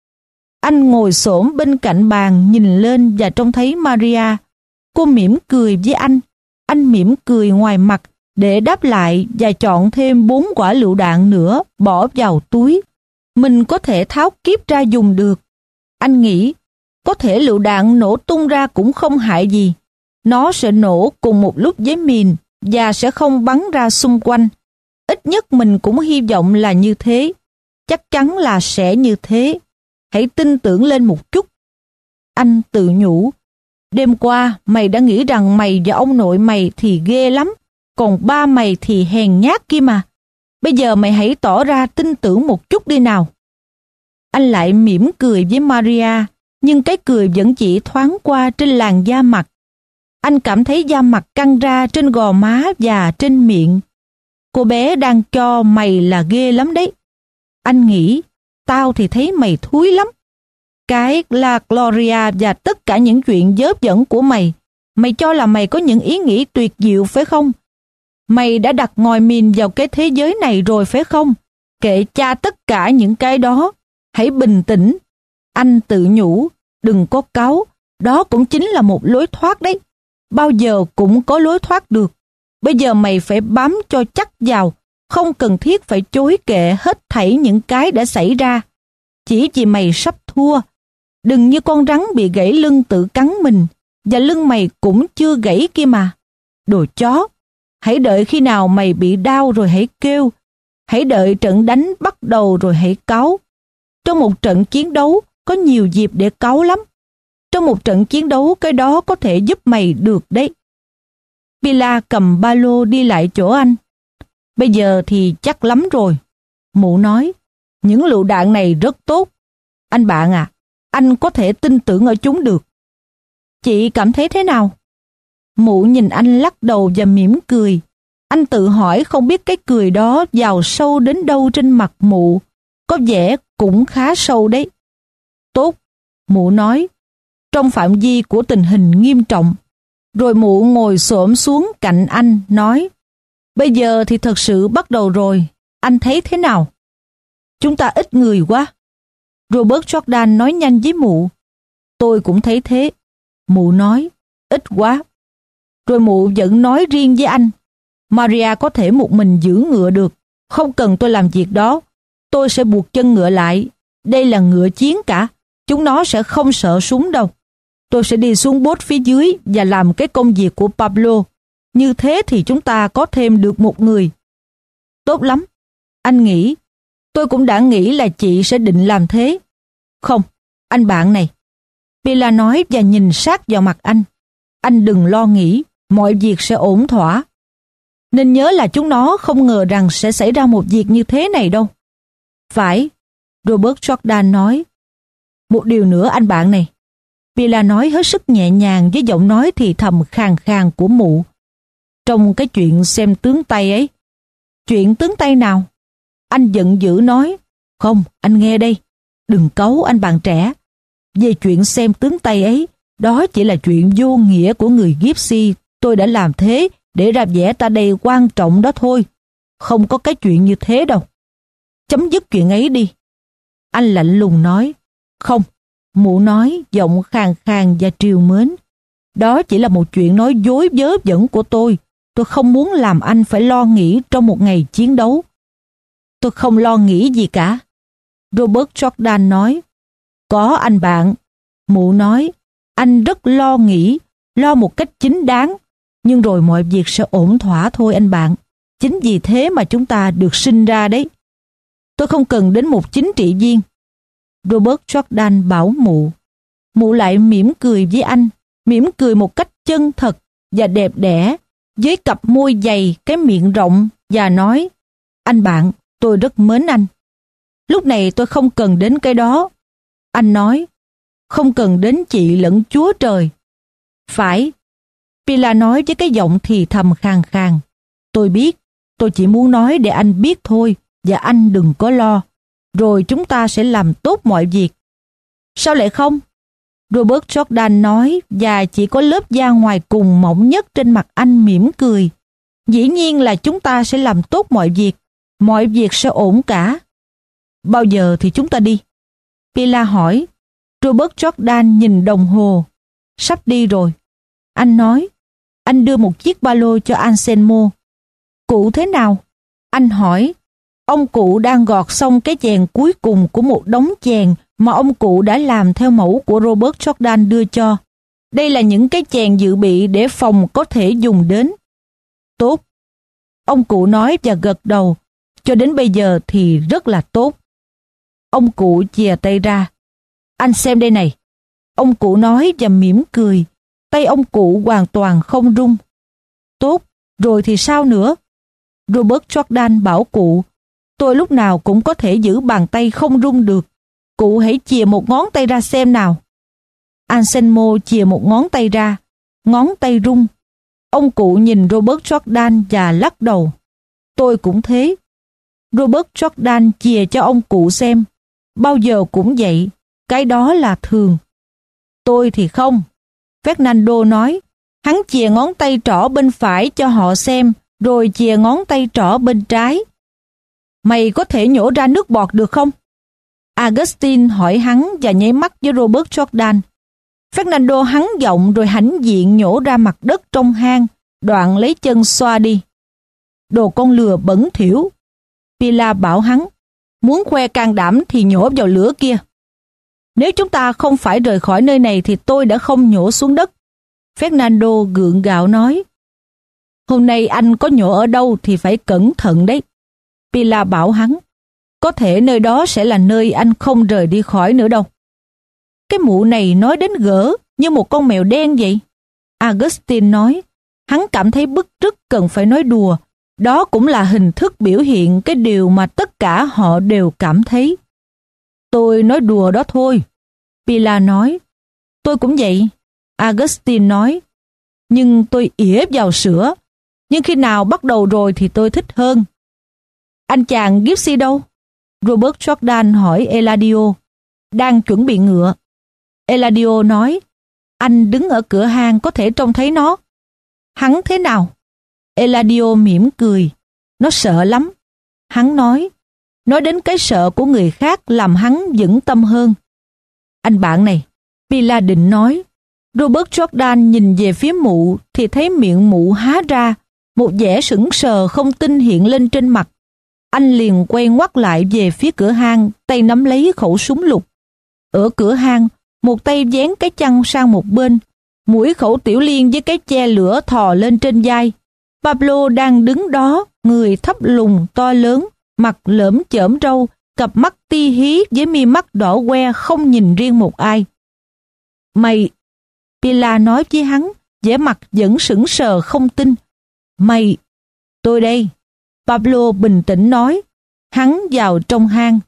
Anh ngồi xổm bên cạnh bàn nhìn lên và trông thấy Maria. Cô mỉm cười với anh. Anh mỉm cười ngoài mặt để đáp lại và chọn thêm bốn quả lựu đạn nữa bỏ vào túi. Mình có thể tháo kíp ra dùng được. Anh nghĩ, có thể lựu đạn nổ tung ra cũng không hại gì. Nó sẽ nổ cùng một lúc với mìn và sẽ không bắn ra xung quanh. Ít nhất mình cũng hy vọng là như thế. Chắc chắn là sẽ như thế. Hãy tin tưởng lên một chút. Anh tự nhủ, đêm qua mày đã nghĩ rằng mày và ông nội mày thì ghê lắm, còn ba mày thì hèn nhát kia mà. Bây giờ mày hãy tỏ ra tin tưởng một chút đi nào. Anh lại mỉm cười với Maria, nhưng cái cười vẫn chỉ thoáng qua trên làn da mặt. Anh cảm thấy da mặt căng ra trên gò má và trên miệng. Cô bé đang cho mày là ghê lắm đấy. Anh nghĩ, tao thì thấy mày thúi lắm. Cái La Gloria và tất cả những chuyện vớ vẩn của mày, mày cho là mày có những ý nghĩ tuyệt diệu phải không? Mày đã đặt ngòi mìn vào cái thế giới này rồi phải không? Kệ cha tất cả những cái đó. Hãy bình tĩnh. Anh tự nhủ, đừng có cáu. Đó cũng chính là một lối thoát đấy. Bao giờ cũng có lối thoát được. Bây giờ mày phải bám cho chắc vào. Không cần thiết phải chối kệ hết thảy những cái đã xảy ra. Chỉ vì mày sắp thua. Đừng như con rắn bị gãy lưng tự cắn mình. Và lưng mày cũng chưa gãy kia mà. Đồ chó. Hãy đợi khi nào mày bị đau rồi hãy kêu. Hãy đợi trận đánh bắt đầu rồi hãy cáu. Trong một trận chiến đấu có nhiều dịp để cáu lắm. Trong một trận chiến đấu cái đó có thể giúp mày được đấy. Pila cầm ba lô đi lại chỗ anh. Bây giờ thì chắc lắm rồi. Mụ nói, những lựu đạn này rất tốt. Anh bạn à, anh có thể tin tưởng ở chúng được. Chị cảm thấy thế nào? Mụ nhìn anh lắc đầu và mỉm cười. Anh tự hỏi không biết cái cười đó vào sâu đến đâu trên mặt mụ. Có vẻ cũng khá sâu đấy. Tốt, mụ nói, trong phạm vi của tình hình nghiêm trọng. Rồi mụ ngồi xổm xuống cạnh anh, nói, bây giờ thì thật sự bắt đầu rồi, anh thấy thế nào? Chúng ta ít người quá. Robert Jordan nói nhanh với mụ. Tôi cũng thấy thế. Mụ nói, ít quá. Rồi mụ vẫn nói riêng với anh. Maria có thể một mình giữ ngựa được. Không cần tôi làm việc đó. Tôi sẽ buộc chân ngựa lại. Đây là ngựa chiến cả. Chúng nó sẽ không sợ súng đâu. Tôi sẽ đi xuống bốt phía dưới và làm cái công việc của Pablo. Như thế thì chúng ta có thêm được một người. Tốt lắm. Anh nghĩ. Tôi cũng đã nghĩ là chị sẽ định làm thế. Không, anh bạn này. Pila nói và nhìn sát vào mặt anh. Anh đừng lo nghĩ, mọi việc sẽ ổn thỏa. Nên nhớ là chúng nó không ngờ rằng sẽ xảy ra một việc như thế này đâu. Phải, Robert Jordan nói. Một điều nữa anh bạn này. Pila nói hết sức nhẹ nhàng với giọng nói thì thầm khàn khàn của mụ. Trong cái chuyện xem tướng Tây ấy. Chuyện tướng Tây nào? Anh giận dữ nói. Không, anh nghe đây. Đừng cáu anh bạn trẻ. Về chuyện xem tướng Tây ấy, đó chỉ là chuyện vô nghĩa của người Gypsy. Tôi đã làm thế để ra vẻ ta đây quan trọng đó thôi. Không có cái chuyện như thế đâu. Chấm dứt chuyện ấy đi. Anh lạnh lùng nói. Không, mụ nói giọng khàn khàn và trìu mến. Đó chỉ là một chuyện nói dối vớ vẩn của tôi. Tôi không muốn làm anh phải lo nghĩ trong một ngày chiến đấu. Tôi không lo nghĩ gì cả. Robert Jordan nói. Có anh bạn. Mụ nói. Anh rất lo nghĩ, lo một cách chính đáng. Nhưng rồi mọi việc sẽ ổn thỏa thôi anh bạn. Chính vì thế mà chúng ta được sinh ra đấy. Tôi không cần đến một chính trị viên. Robert Jordan bảo mụ. Mụ lại mỉm cười với anh. Mỉm cười một cách chân thật và đẹp đẽ. Với cặp môi dày, cái miệng rộng và nói. Anh bạn, tôi rất mến anh. Lúc này tôi không cần đến cái đó. Anh nói. Không cần đến chị lẫn Chúa Trời. Phải. Pila nói với cái giọng thì thầm khàn khàn. Tôi biết. Tôi chỉ muốn nói để anh biết thôi. Và anh đừng có lo. Rồi chúng ta sẽ làm tốt mọi việc. Sao lại không? Robert Jordan nói và chỉ có lớp da ngoài cùng mỏng nhất trên mặt anh mỉm cười. Dĩ nhiên là chúng ta sẽ làm tốt mọi việc. Mọi việc sẽ ổn cả. Bao giờ thì chúng ta đi? Pila hỏi. Robert Jordan nhìn đồng hồ. Sắp đi rồi. Anh nói. Anh đưa một chiếc ba lô cho Anselmo. Cụ thế nào? Anh hỏi. Ông cụ đang gọt xong cái chèn cuối cùng của một đống chèn mà ông cụ đã làm theo mẫu của Robert Jordan đưa cho. Đây là những cái chèn dự bị để phòng có thể dùng đến. Tốt. Ông cụ nói và gật đầu. Cho đến bây giờ thì rất là tốt. Ông cụ chìa tay ra. Anh xem đây này. Ông cụ nói và mỉm cười. Tay ông cụ hoàn toàn không rung. Tốt, rồi thì sao nữa? Robert Jordan bảo cụ. Tôi lúc nào cũng có thể giữ bàn tay không rung được. Cụ hãy chìa một ngón tay ra xem nào. Anselmo chìa một ngón tay ra. Ngón tay rung. Ông cụ nhìn Robert Jordan và lắc đầu. Tôi cũng thế. Robert Jordan chìa cho ông cụ xem. Bao giờ cũng vậy. Cái đó là thường. Tôi thì không. Fernando nói. Hắn chìa ngón tay trỏ bên phải cho họ xem, rồi chìa ngón tay trỏ bên trái. Mày có thể nhổ ra nước bọt được không? Augustine hỏi hắn và nháy mắt với Robert Jordan. Fernando hắn giọng rồi hãnh diện nhổ ra mặt đất trong hang, đoạn lấy chân xoa đi. Đồ con lừa bẩn thỉu. Pilar bảo hắn, muốn khoe can đảm thì nhổ vào lửa kia. Nếu chúng ta không phải rời khỏi nơi này thì tôi đã không nhổ xuống đất. Fernando gượng gạo nói. Hôm nay anh có nhổ ở đâu thì phải cẩn thận đấy. Pilar bảo hắn, có thể nơi đó sẽ là nơi anh không rời đi khỏi nữa đâu. Cái mụ này nói đến gỡ như một con mèo đen vậy. Augustine nói, hắn cảm thấy bức rứt cần phải nói đùa. Đó cũng là hình thức biểu hiện cái điều mà tất cả họ đều cảm thấy. Tôi nói đùa đó thôi. Pilar nói, tôi cũng vậy. Augustine nói, nhưng tôi ỉa vào sữa. Nhưng khi nào bắt đầu rồi thì tôi thích hơn. Anh chàng Gypsy đâu? Robert Jordan hỏi Eladio. Đang chuẩn bị ngựa. Eladio nói, anh đứng ở cửa hang có thể trông thấy nó. Hắn thế nào? Eladio mỉm cười. Nó sợ lắm. Hắn nói, nói đến cái sợ của người khác làm hắn vững tâm hơn. Anh bạn này, Pilar định nói. Robert Jordan nhìn về phía mụ thì thấy miệng mụ há ra, một vẻ sững sờ không tin hiện lên trên mặt. Anh liền quay ngoắt lại về phía cửa hang, tay nắm lấy khẩu súng lục. Ở cửa hang, một tay vén cái chăn sang một bên, mũi khẩu tiểu liên với cái che lửa thò lên trên vai. Pablo đang đứng đó, người thấp lùn to lớn, mặt lởm chởm râu, cặp mắt ti hí với mi mắt đỏ que không nhìn riêng một ai. Mày, Pilar nói với hắn, vẻ mặt vẫn sững sờ không tin. Mày, tôi đây. Pablo bình tĩnh nói. Hắn vào trong hang.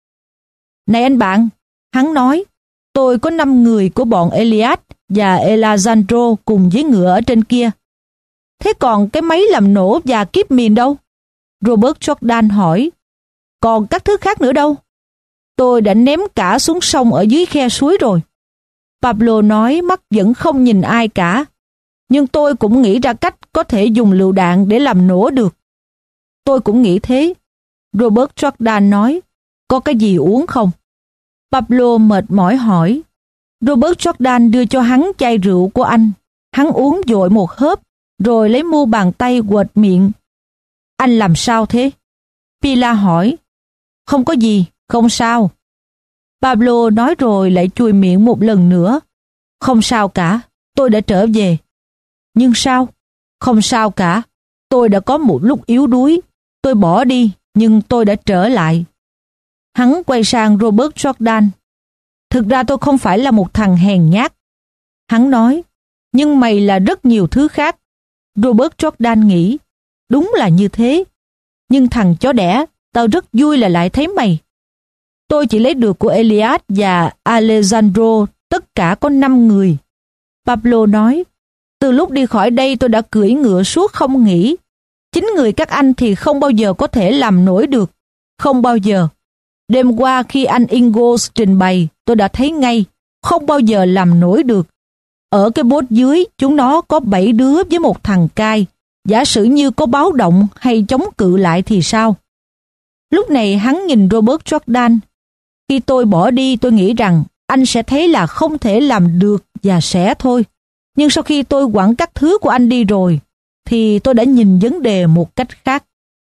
Này anh bạn, hắn nói, tôi có năm người của bọn Elias và Alejandro cùng với ngựa ở trên kia. Thế còn cái máy làm nổ và kíp mìn đâu? Robert Jordan hỏi. Còn các thứ khác nữa đâu? Tôi đã ném cả xuống sông ở dưới khe suối rồi. Pablo nói, mắt vẫn không nhìn ai cả. Nhưng tôi cũng nghĩ ra cách có thể dùng lựu đạn để làm nổ được. Tôi cũng nghĩ thế. Robert Jordan nói, có cái gì uống không? Pablo mệt mỏi hỏi. Robert Jordan đưa cho hắn chai rượu của anh. Hắn uống vội một hớp, rồi lấy mu bàn tay quệt miệng. Anh làm sao thế? Pilar hỏi. Không có gì, không sao. Pablo nói rồi lại chùi miệng một lần nữa. Không sao cả, tôi đã trở về. Nhưng sao? Không sao cả, tôi đã có một lúc yếu đuối. Tôi bỏ đi, nhưng tôi đã trở lại. Hắn quay sang Robert Jordan. Thực ra tôi không phải là một thằng hèn nhát. Hắn nói, nhưng mày là rất nhiều thứ khác. Robert Jordan nghĩ, đúng là như thế. Nhưng thằng chó đẻ, tao rất vui là lại thấy mày. Tôi chỉ lấy được của Elias và Alejandro, tất cả có năm người. Pablo nói, từ lúc đi khỏi đây tôi đã cưỡi ngựa suốt không nghỉ. Chính người các anh thì không bao giờ có thể làm nổi được. Không bao giờ. Đêm qua khi anh Ingles trình bày, tôi đã thấy ngay, không bao giờ làm nổi được. Ở cái bốt dưới, chúng nó có bảy đứa với một thằng cai. Giả sử như có báo động hay chống cự lại thì sao? Lúc này hắn nhìn Robert Jordan. Khi tôi bỏ đi tôi nghĩ rằng anh sẽ thấy là không thể làm được và sẽ thôi. Nhưng sau khi tôi quẳng các thứ của anh đi rồi, thì tôi đã nhìn vấn đề một cách khác.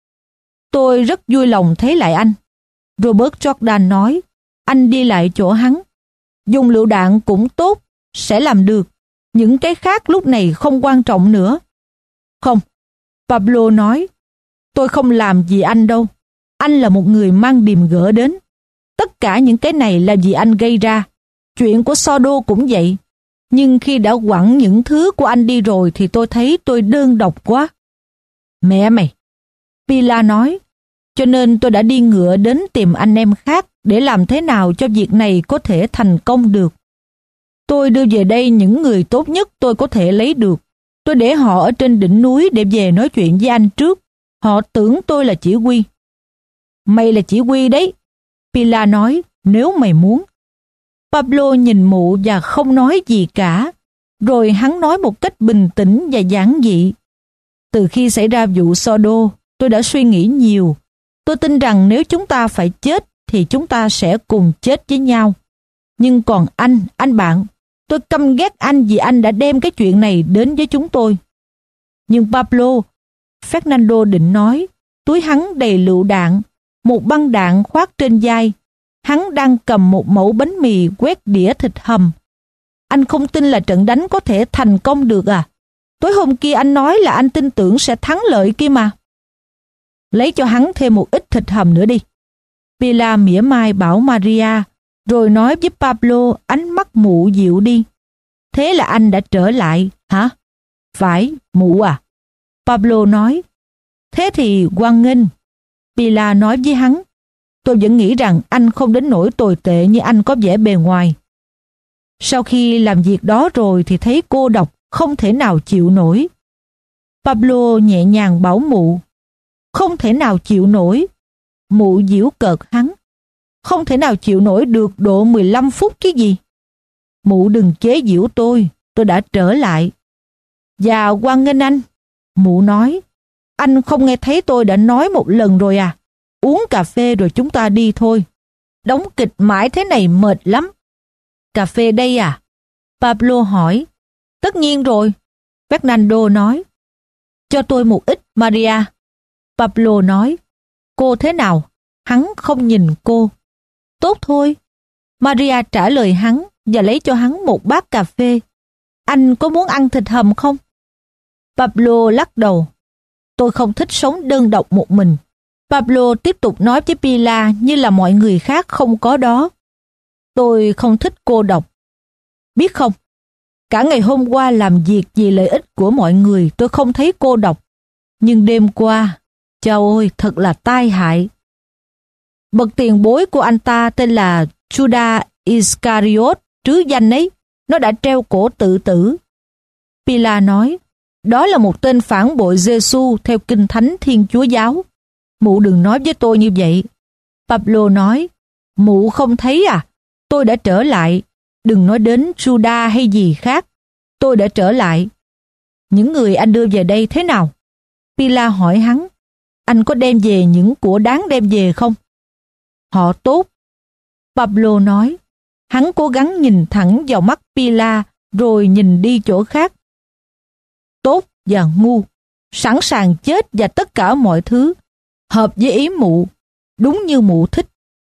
Tôi rất vui lòng thấy lại anh. Robert Jordan nói, anh đi lại chỗ hắn. Dùng lựu đạn cũng tốt, sẽ làm được. Những cái khác lúc này không quan trọng nữa. Không, Pablo nói, tôi không làm gì anh đâu. Anh là một người mang điềm gỡ đến. Tất cả những cái này là vì anh gây ra. Chuyện của Sordo cũng vậy. Nhưng khi đã quẳng những thứ của anh đi rồi thì tôi thấy tôi đơn độc quá. Mẹ mày, Pilar nói, cho nên tôi đã đi ngựa đến tìm anh em khác để làm thế nào cho việc này có thể thành công được. Tôi đưa về đây những người tốt nhất tôi có thể lấy được. Tôi để họ ở trên đỉnh núi để về nói chuyện với anh trước. Họ tưởng tôi là chỉ huy. Mày là chỉ huy đấy, Pilar nói, nếu mày muốn. Pablo nhìn mụ và không nói gì cả. Rồi hắn nói một cách bình tĩnh và giản dị. Từ khi xảy ra vụ Sordo, tôi đã suy nghĩ nhiều. Tôi tin rằng nếu chúng ta phải chết thì chúng ta sẽ cùng chết với nhau. Nhưng còn anh, anh bạn, tôi căm ghét anh vì anh đã đem cái chuyện này đến với chúng tôi. Nhưng Pablo, Fernando định nói, túi hắn đầy lựu đạn, một băng đạn khoác trên vai. Hắn đang cầm một mẩu bánh mì quét đĩa thịt hầm. Anh không tin là trận đánh có thể thành công được à? Tối hôm kia anh nói là anh tin tưởng sẽ thắng lợi kia mà. Lấy cho hắn thêm một ít thịt hầm nữa đi. Pilar mỉa mai bảo Maria, rồi nói với Pablo, ánh mắt mụ dịu đi. Thế là anh đã trở lại, hả? Phải, mụ à? Pablo nói. Thế thì hoan nghênh. Pilar nói với hắn. Tôi vẫn nghĩ rằng anh không đến nỗi tồi tệ như anh có vẻ bề ngoài. Sau khi làm việc đó rồi thì thấy cô độc, không thể nào chịu nổi. Pablo nhẹ nhàng bảo mụ. Không thể nào chịu nổi. Mụ giễu cợt hắn. Không thể nào chịu nổi được độ mười lăm phút chứ gì. Mụ đừng chế giễu tôi, tôi đã trở lại. Và hoan nghênh anh. Mụ nói. Anh không nghe thấy tôi đã nói một lần rồi à? Uống cà phê rồi chúng ta đi thôi. Đóng kịch mãi thế này mệt lắm. Cà phê đây à? Pablo hỏi. Tất nhiên rồi. Fernando nói. Cho tôi một ít, Maria. Pablo nói. Cô thế nào? Hắn không nhìn cô. Tốt thôi. Maria trả lời hắn và lấy cho hắn một bát cà phê. Anh có muốn ăn thịt hầm không? Pablo lắc đầu. Tôi không thích sống đơn độc một mình. Pablo tiếp tục nói với Pilar như là mọi người khác không có đó. Tôi không thích cô độc. Biết không, cả ngày hôm qua làm việc vì lợi ích của mọi người tôi không thấy cô độc. Nhưng đêm qua, chao ôi, thật là tai hại. Bậc tiền bối của anh ta tên là Judas Iscariot, trứ danh ấy, nó đã treo cổ tự tử. Pilar nói, đó là một tên phản bội Giê-xu theo kinh thánh Thiên Chúa giáo. Mụ đừng nói với tôi như vậy. Pablo nói, mụ không thấy à? Tôi đã trở lại. Đừng nói đến Judas hay gì khác. Tôi đã trở lại. Những người anh đưa về đây thế nào? Pilar hỏi hắn, anh có đem về những của đáng đem về không? Họ tốt. Pablo nói, hắn cố gắng nhìn thẳng vào mắt Pilar rồi nhìn đi chỗ khác. Tốt và ngu, sẵn sàng chết và tất cả mọi thứ, hợp với ý mụ, đúng như mụ thích.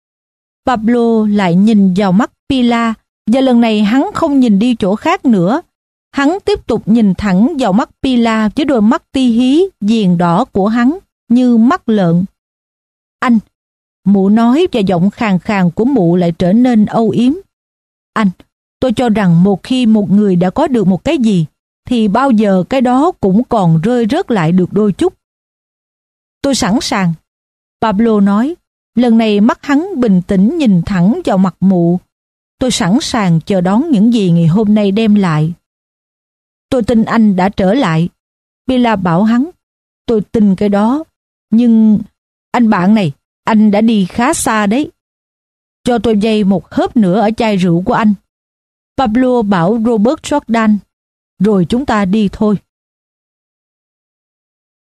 Pablo lại nhìn vào mắt Pilar và lần này hắn không nhìn đi chỗ khác nữa. Hắn tiếp tục nhìn thẳng vào mắt Pilar với đôi mắt ti hí viền đỏ của hắn như mắt lợn. Anh, mụ nói và giọng khàn khàn của mụ lại trở nên âu yếm. Anh, tôi cho rằng một khi một người đã có được một cái gì thì bao giờ cái đó cũng còn rơi rớt lại được đôi chút. Tôi sẵn sàng. Pablo nói, lần này mắt hắn bình tĩnh nhìn thẳng vào mặt mụ. Tôi sẵn sàng chờ đón những gì ngày hôm nay đem lại. Tôi tin anh đã trở lại. Pilar bảo hắn, tôi tin cái đó. Nhưng, anh bạn này, anh đã đi khá xa đấy. Cho tôi vay một hớp nữa ở chai rượu của anh. Pablo bảo Robert Jordan, rồi chúng ta đi thôi.